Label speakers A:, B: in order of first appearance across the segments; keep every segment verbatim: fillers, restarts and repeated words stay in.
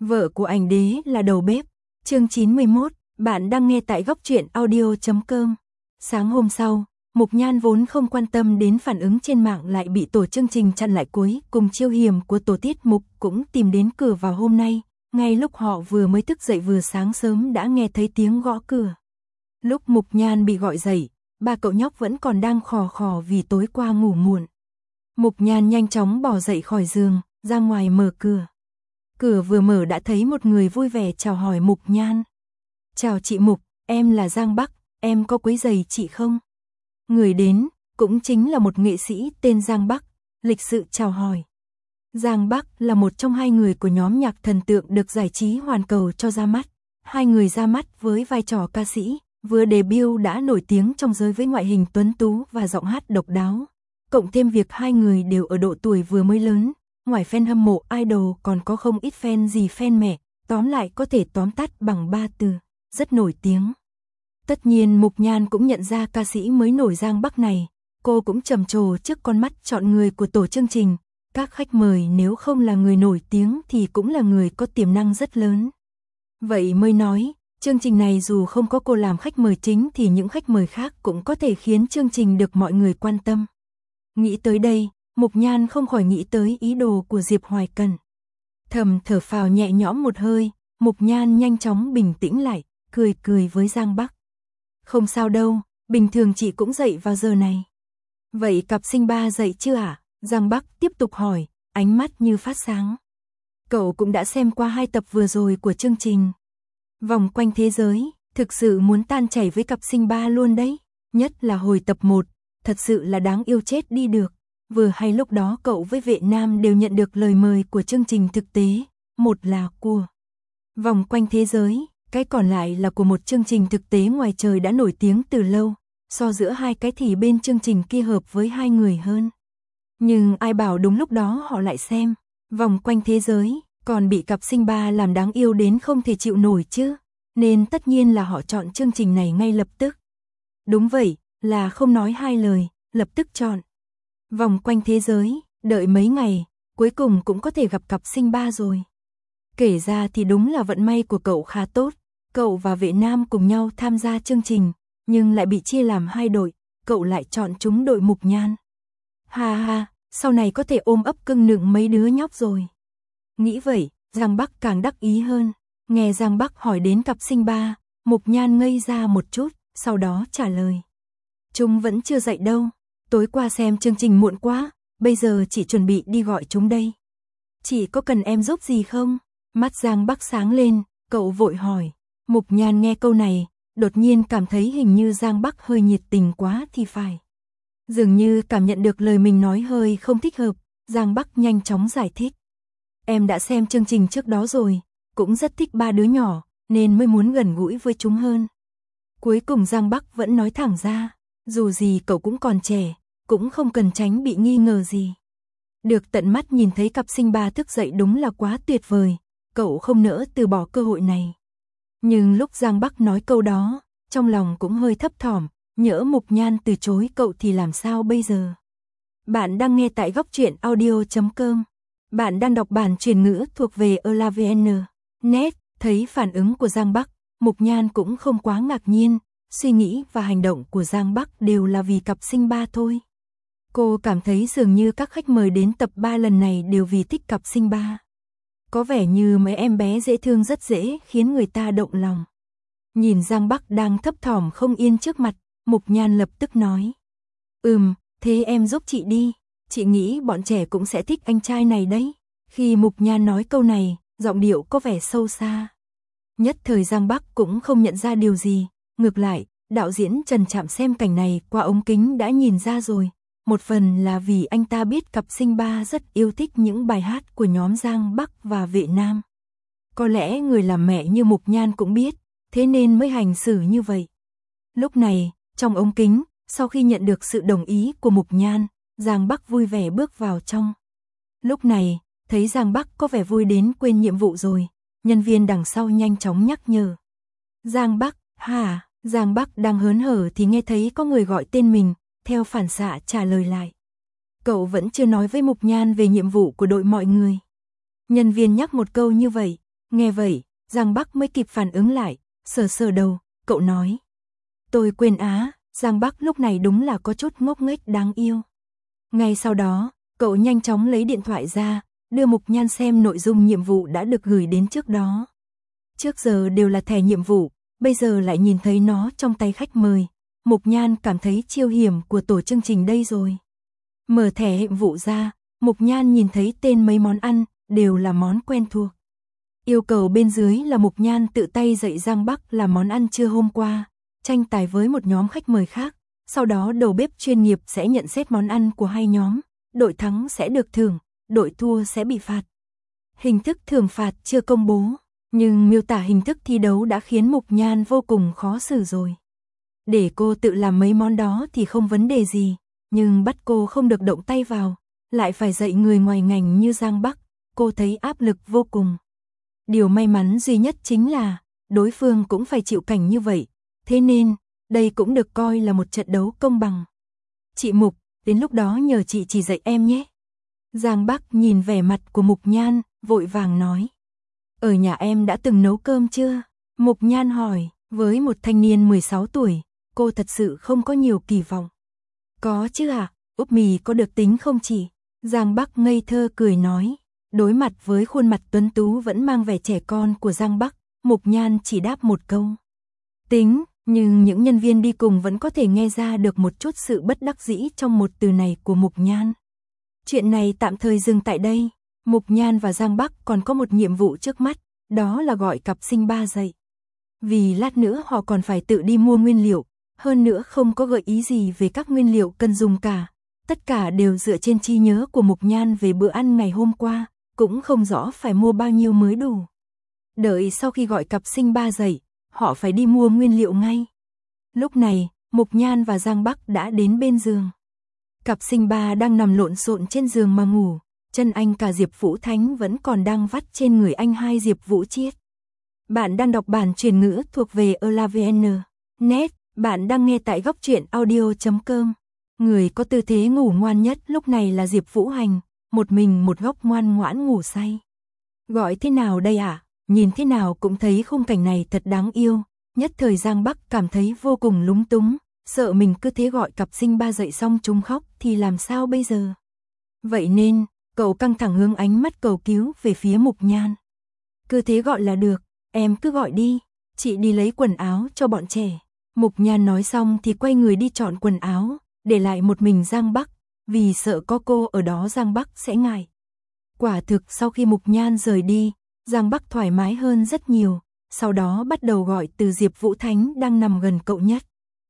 A: Vợ của ảnh đế là đầu bếp. Chương chín mươi mốt, bạn đang nghe tại góc truyện audio chấm com. Sáng hôm sau, Mục Nhan vốn không quan tâm đến phản ứng trên mạng lại bị tổ chương trình chặn lại cuối cùng chiêu hiểm của tổ tiết mục cũng tìm đến cửa vào hôm nay. Ngay lúc họ vừa mới thức dậy vừa sáng sớm đã nghe thấy tiếng gõ cửa. Lúc Mục Nhan bị gọi dậy, ba cậu nhóc vẫn còn đang khò khò vì tối qua ngủ muộn. Mục Nhan nhanh chóng bò dậy khỏi giường, ra ngoài mở cửa. Cửa vừa mở đã thấy một người vui vẻ chào hỏi Mục Nhan. Chào chị Mục, em là Giang Bắc, em có quấy rầy chị không? Người đến, cũng chính là một nghệ sĩ tên Giang Bắc, lịch sự chào hỏi. Giang Bắc là một trong hai người của nhóm nhạc thần tượng được giải trí hoàn cầu cho ra mắt. Hai người ra mắt với vai trò ca sĩ, vừa debut đã nổi tiếng trong giới với ngoại hình tuấn tú và giọng hát độc đáo. Cộng thêm việc hai người đều ở độ tuổi vừa mới lớn, ngoài fan hâm mộ idol còn có không ít fan gì fan mẹ, tóm lại có thể tóm tắt bằng ba từ, rất nổi tiếng. Tất nhiên Mục Nhan cũng nhận ra ca sĩ mới nổi Giang Bắc này, cô cũng trầm trồ trước con mắt chọn người của tổ chương trình. Các khách mời nếu không là người nổi tiếng thì cũng là người có tiềm năng rất lớn. Vậy mới nói, chương trình này dù không có cô làm khách mời chính thì những khách mời khác cũng có thể khiến chương trình được mọi người quan tâm. Nghĩ tới đây, Mục Nhan không khỏi nghĩ tới ý đồ của Diệp Hoài Cần. Thầm thở phào nhẹ nhõm một hơi, Mục Nhan nhanh chóng bình tĩnh lại, cười cười với Giang Bắc. Không sao đâu, bình thường chị cũng dậy vào giờ này. Vậy cặp sinh ba dậy chưa ạ? À? Giang Bắc tiếp tục hỏi, ánh mắt như phát sáng. Cậu cũng đã xem qua hai tập vừa rồi của chương trình Vòng quanh thế giới, thực sự muốn tan chảy với cặp sinh ba luôn đấy. Nhất là hồi tập một, thật sự là đáng yêu chết đi được. Vừa hay lúc đó cậu với Vệ Nam đều nhận được lời mời của chương trình thực tế. Một là của Vòng quanh thế giới, cái còn lại là của một chương trình thực tế ngoài trời đã nổi tiếng từ lâu. So giữa hai cái thì bên chương trình kia hợp với hai người hơn. Nhưng ai bảo đúng lúc đó họ lại xem Vòng quanh thế giới, còn bị cặp sinh ba làm đáng yêu đến không thể chịu nổi chứ. Nên tất nhiên là họ chọn chương trình này ngay lập tức. Đúng vậy, là không nói hai lời, lập tức chọn Vòng quanh thế giới, đợi mấy ngày, cuối cùng cũng có thể gặp cặp sinh ba rồi. Kể ra thì đúng là vận may của cậu khá tốt, cậu và Vệ Nam cùng nhau tham gia chương trình, nhưng lại bị chia làm hai đội, cậu lại chọn chúng đội Mục Nhan. Ha ha, sau này có thể ôm ấp cưng nựng mấy đứa nhóc rồi. Nghĩ vậy, Giang Bắc càng đắc ý hơn, nghe Giang Bắc hỏi đến cặp sinh ba, Mục Nhan ngây ra một chút, sau đó trả lời. Chúng vẫn chưa dậy đâu, tối qua xem chương trình muộn quá, bây giờ chỉ chuẩn bị đi gọi chúng đây. Chị có cần em giúp gì không? Mắt Giang Bắc sáng lên, cậu vội hỏi. Mục Nhan nghe câu này, đột nhiên cảm thấy hình như Giang Bắc hơi nhiệt tình quá thì phải. Dường như cảm nhận được lời mình nói hơi không thích hợp, Giang Bắc nhanh chóng giải thích. Em đã xem chương trình trước đó rồi, cũng rất thích ba đứa nhỏ, nên mới muốn gần gũi với chúng hơn. Cuối cùng Giang Bắc vẫn nói thẳng ra, dù gì cậu cũng còn trẻ, cũng không cần tránh bị nghi ngờ gì. Được tận mắt nhìn thấy cặp sinh ba thức dậy đúng là quá tuyệt vời, cậu không nỡ từ bỏ cơ hội này. Nhưng lúc Giang Bắc nói câu đó, trong lòng cũng hơi thấp thỏm, nhỡ Mục Nhan từ chối cậu thì làm sao bây giờ? Bạn đang nghe tại góc truyện audio chấm com. Bạn đang đọc bản truyền ngữ thuộc về elavn chấm net. Thấy phản ứng của Giang Bắc, Mục Nhan cũng không quá ngạc nhiên, suy nghĩ và hành động của Giang Bắc đều là vì cặp sinh ba thôi. Cô cảm thấy dường như các khách mời đến tập ba lần này đều vì thích cặp sinh ba. Có vẻ như mấy em bé dễ thương rất dễ khiến người ta động lòng. Nhìn Giang Bắc đang thấp thỏm không yên trước mặt, Mục Nhan lập tức nói. Ừm, thế em giúp chị đi, chị nghĩ bọn trẻ cũng sẽ thích anh trai này đấy. Khi Mục Nhan nói câu này, giọng điệu có vẻ sâu xa. Nhất thời Giang Bắc cũng không nhận ra điều gì, ngược lại, đạo diễn Trần Trạm xem cảnh này qua ống kính đã nhìn ra rồi. Một phần là vì anh ta biết cặp sinh ba rất yêu thích những bài hát của nhóm Giang Bắc và Vệ Nam. Có lẽ người làm mẹ như Mục Nhan cũng biết, thế nên mới hành xử như vậy. Lúc này, trong ống kính, sau khi nhận được sự đồng ý của Mục Nhan, Giang Bắc vui vẻ bước vào trong. Lúc này, thấy Giang Bắc có vẻ vui đến quên nhiệm vụ rồi, nhân viên đằng sau nhanh chóng nhắc nhở. Giang Bắc, hả? Giang Bắc đang hớn hở thì nghe thấy có người gọi tên mình, theo phản xạ trả lời lại. Cậu vẫn chưa nói với Mục Nhan về nhiệm vụ của đội mọi người. Nhân viên nhắc một câu như vậy, Nghe vậy, Giang Bắc mới kịp phản ứng lại, sờ sờ đầu, cậu nói. Tôi quên á, Giang Bắc lúc này đúng là có chút ngốc nghếch đáng yêu. Ngay sau đó, cậu nhanh chóng lấy điện thoại ra, đưa Mục Nhan xem nội dung nhiệm vụ đã được gửi đến trước đó. Trước giờ đều là thẻ nhiệm vụ, bây giờ lại nhìn thấy nó trong tay khách mời. Mục Nhan cảm thấy chiêu hiểm của tổ chương trình đây rồi. Mở thẻ nhiệm vụ ra, Mục Nhan nhìn thấy tên mấy món ăn, đều là món quen thuộc. Yêu cầu bên dưới là Mục Nhan tự tay dạy Giang Bắc làm món ăn trưa hôm qua, tranh tài với một nhóm khách mời khác, sau đó đầu bếp chuyên nghiệp sẽ nhận xét món ăn của hai nhóm, đội thắng sẽ được thưởng, đội thua sẽ bị phạt. Hình thức thưởng phạt chưa công bố, nhưng miêu tả hình thức thi đấu đã khiến Mục Nhan vô cùng khó xử rồi. Để cô tự làm mấy món đó thì không vấn đề gì, nhưng bắt cô không được động tay vào, lại phải dạy người ngoài ngành như Giang Bắc, cô thấy áp lực vô cùng. Điều may mắn duy nhất chính là, đối phương cũng phải chịu cảnh như vậy, thế nên, đây cũng được coi là một trận đấu công bằng. Chị Mục, đến lúc đó nhờ chị chỉ dạy em nhé. Giang Bắc nhìn vẻ mặt của Mục Nhan, vội vàng nói. Ở nhà em đã từng nấu cơm chưa? Mục Nhan hỏi, với một thanh niên mười sáu tuổi, cô thật sự không có nhiều kỳ vọng. Có chứ à, úp mì có được tính không chị? Giang Bắc ngây thơ cười nói. Đối mặt với khuôn mặt tuấn tú vẫn mang vẻ trẻ con của Giang Bắc, Mục Nhan chỉ đáp một câu. Tính, nhưng những nhân viên đi cùng vẫn có thể nghe ra được một chút sự bất đắc dĩ trong một từ này của Mục Nhan. Chuyện này tạm thời dừng tại đây, Mục Nhan và Giang Bắc còn có một nhiệm vụ trước mắt, đó là gọi cặp sinh ba dậy. Vì lát nữa họ còn phải tự đi mua nguyên liệu, hơn nữa không có gợi ý gì về các nguyên liệu cần dùng cả. Tất cả đều dựa trên trí nhớ của Mục Nhan về bữa ăn ngày hôm qua, cũng không rõ phải mua bao nhiêu mới đủ. Đợi sau khi gọi cặp sinh ba dậy, họ phải đi mua nguyên liệu ngay. Lúc này, Mục Nhan và Giang Bắc đã đến bên giường. Cặp sinh ba đang nằm lộn xộn trên giường mà ngủ, chân anh cả Diệp Vũ Thánh vẫn còn đang vắt trên người anh hai Diệp Vũ Chiết. Bạn đang đọc bản truyền ngữ thuộc về elavn chấm net, bạn đang nghe tại góc truyện audio chấm com. Người có tư thế ngủ ngoan nhất lúc này là Diệp Vũ Hành, một mình một góc ngoan ngoãn ngủ say. Gọi thế nào đây ạ? À? Nhìn thế nào cũng thấy khung cảnh này thật đáng yêu, nhất thời Giang Bắc cảm thấy vô cùng lúng túng, sợ mình cứ thế gọi cặp sinh ba dậy xong chúng khóc thì làm sao bây giờ. Vậy nên, cậu căng thẳng hướng ánh mắt cầu cứu về phía Mục Nhan. Cứ thế gọi là được, em cứ gọi đi, chị đi lấy quần áo cho bọn trẻ. Mục Nhan nói xong thì quay người đi chọn quần áo, để lại một mình Giang Bắc, vì sợ có cô ở đó Giang Bắc sẽ ngại. Quả thực sau khi Mục Nhan rời đi, Giang Bắc thoải mái hơn rất nhiều, sau đó bắt đầu gọi từ Diệp Vũ Thánh đang nằm gần cậu nhất.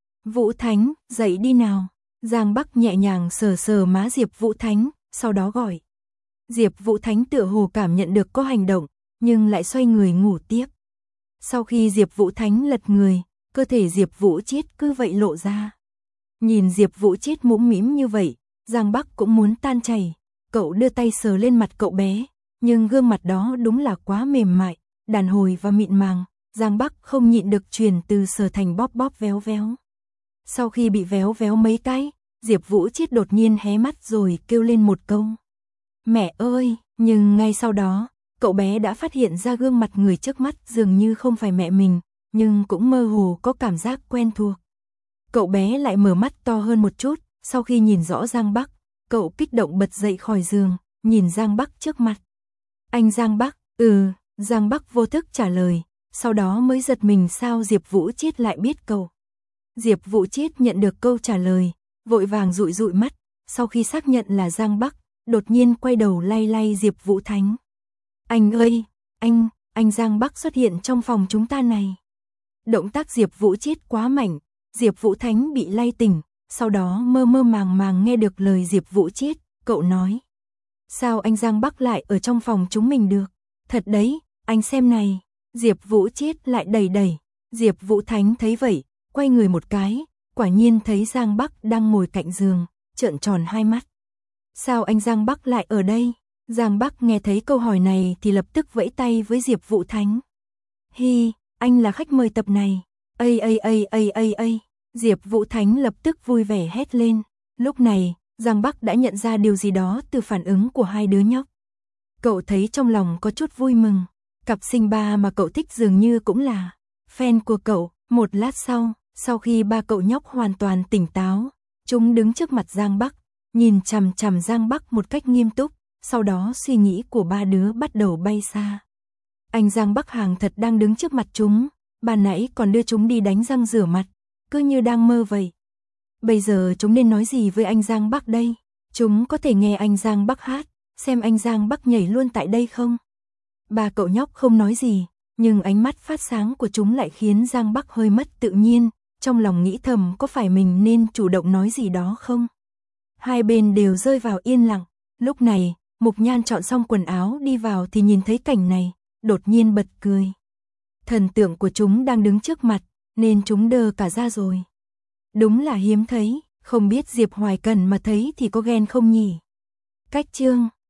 A: Vũ Thánh, dậy đi nào. Giang Bắc nhẹ nhàng sờ sờ má Diệp Vũ Thánh, sau đó gọi. Diệp Vũ Thánh tựa hồ cảm nhận được có hành động, nhưng lại xoay người ngủ tiếp. Sau khi Diệp Vũ Thánh lật người, cơ thể Diệp Vũ Chiết cứ vậy lộ ra. Nhìn Diệp Vũ Chiết mũm mĩm như vậy, Giang Bắc cũng muốn tan chảy. Cậu đưa tay sờ lên mặt cậu bé, nhưng gương mặt đó đúng là quá mềm mại, đàn hồi và mịn màng, Giang Bắc không nhịn được truyền từ sờ thành bóp bóp véo véo. Sau khi bị véo véo mấy cái, Diệp Vũ Chiết đột nhiên hé mắt rồi kêu lên một câu. Mẹ ơi, nhưng ngay sau đó, cậu bé đã phát hiện ra gương mặt người trước mắt dường như không phải mẹ mình, nhưng cũng mơ hồ có cảm giác quen thuộc. Cậu bé lại mở mắt to hơn một chút, sau khi nhìn rõ Giang Bắc, cậu kích động bật dậy khỏi giường, nhìn Giang Bắc trước mặt. Anh Giang Bắc, ừ, Giang Bắc vô thức trả lời, sau đó mới giật mình sao Diệp Vũ Chiết lại biết cậu. Diệp Vũ Chiết nhận được câu trả lời, vội vàng dụi dụi mắt, sau khi xác nhận là Giang Bắc, đột nhiên quay đầu lay lay Diệp Vũ Thánh. Anh ơi, anh, anh Giang Bắc xuất hiện trong phòng chúng ta này. Động tác Diệp Vũ Chiết quá mạnh, Diệp Vũ Thánh bị lay tỉnh, sau đó mơ mơ màng màng nghe được lời Diệp Vũ Chiết, cậu nói. Sao anh Giang Bắc lại ở trong phòng chúng mình được? Thật đấy, anh xem này. Diệp Vũ Chiết lại đẩy đẩy, Diệp Vũ Thánh thấy vậy, quay người một cái, quả nhiên thấy Giang Bắc đang ngồi cạnh giường, trợn tròn hai mắt. Sao anh Giang Bắc lại ở đây? Giang Bắc nghe thấy câu hỏi này thì lập tức vẫy tay với Diệp Vũ Thánh. Hi, anh là khách mời tập này. Ây ây ây ây ây ây. Diệp Vũ Thánh lập tức vui vẻ hét lên. Lúc này, Giang Bắc đã nhận ra điều gì đó từ phản ứng của hai đứa nhóc. Cậu thấy trong lòng có chút vui mừng. Cặp sinh ba mà cậu thích dường như cũng là fan của cậu. Một lát sau, sau khi ba cậu nhóc hoàn toàn tỉnh táo, chúng đứng trước mặt Giang Bắc, nhìn chằm chằm Giang Bắc một cách nghiêm túc, sau đó suy nghĩ của ba đứa bắt đầu bay xa. Anh Giang Bắc hàng thật đang đứng trước mặt chúng, ban nãy còn đưa chúng đi đánh răng rửa mặt, cứ như đang mơ vậy. Bây giờ chúng nên nói gì với anh Giang Bắc đây? Chúng có thể nghe anh Giang Bắc hát, xem anh Giang Bắc nhảy luôn tại đây không? Ba cậu nhóc không nói gì, nhưng ánh mắt phát sáng của chúng lại khiến Giang Bắc hơi mất tự nhiên, trong lòng nghĩ thầm có phải mình nên chủ động nói gì đó không? Hai bên đều rơi vào yên lặng, lúc này, Mục Nhan chọn xong quần áo đi vào thì nhìn thấy cảnh này, đột nhiên bật cười. Thần tượng của chúng đang đứng trước mặt, nên chúng đơ cả ra rồi. Đúng là hiếm thấy, không biết Diệp Hoài Cần mà thấy thì có ghen không nhỉ? Cách chương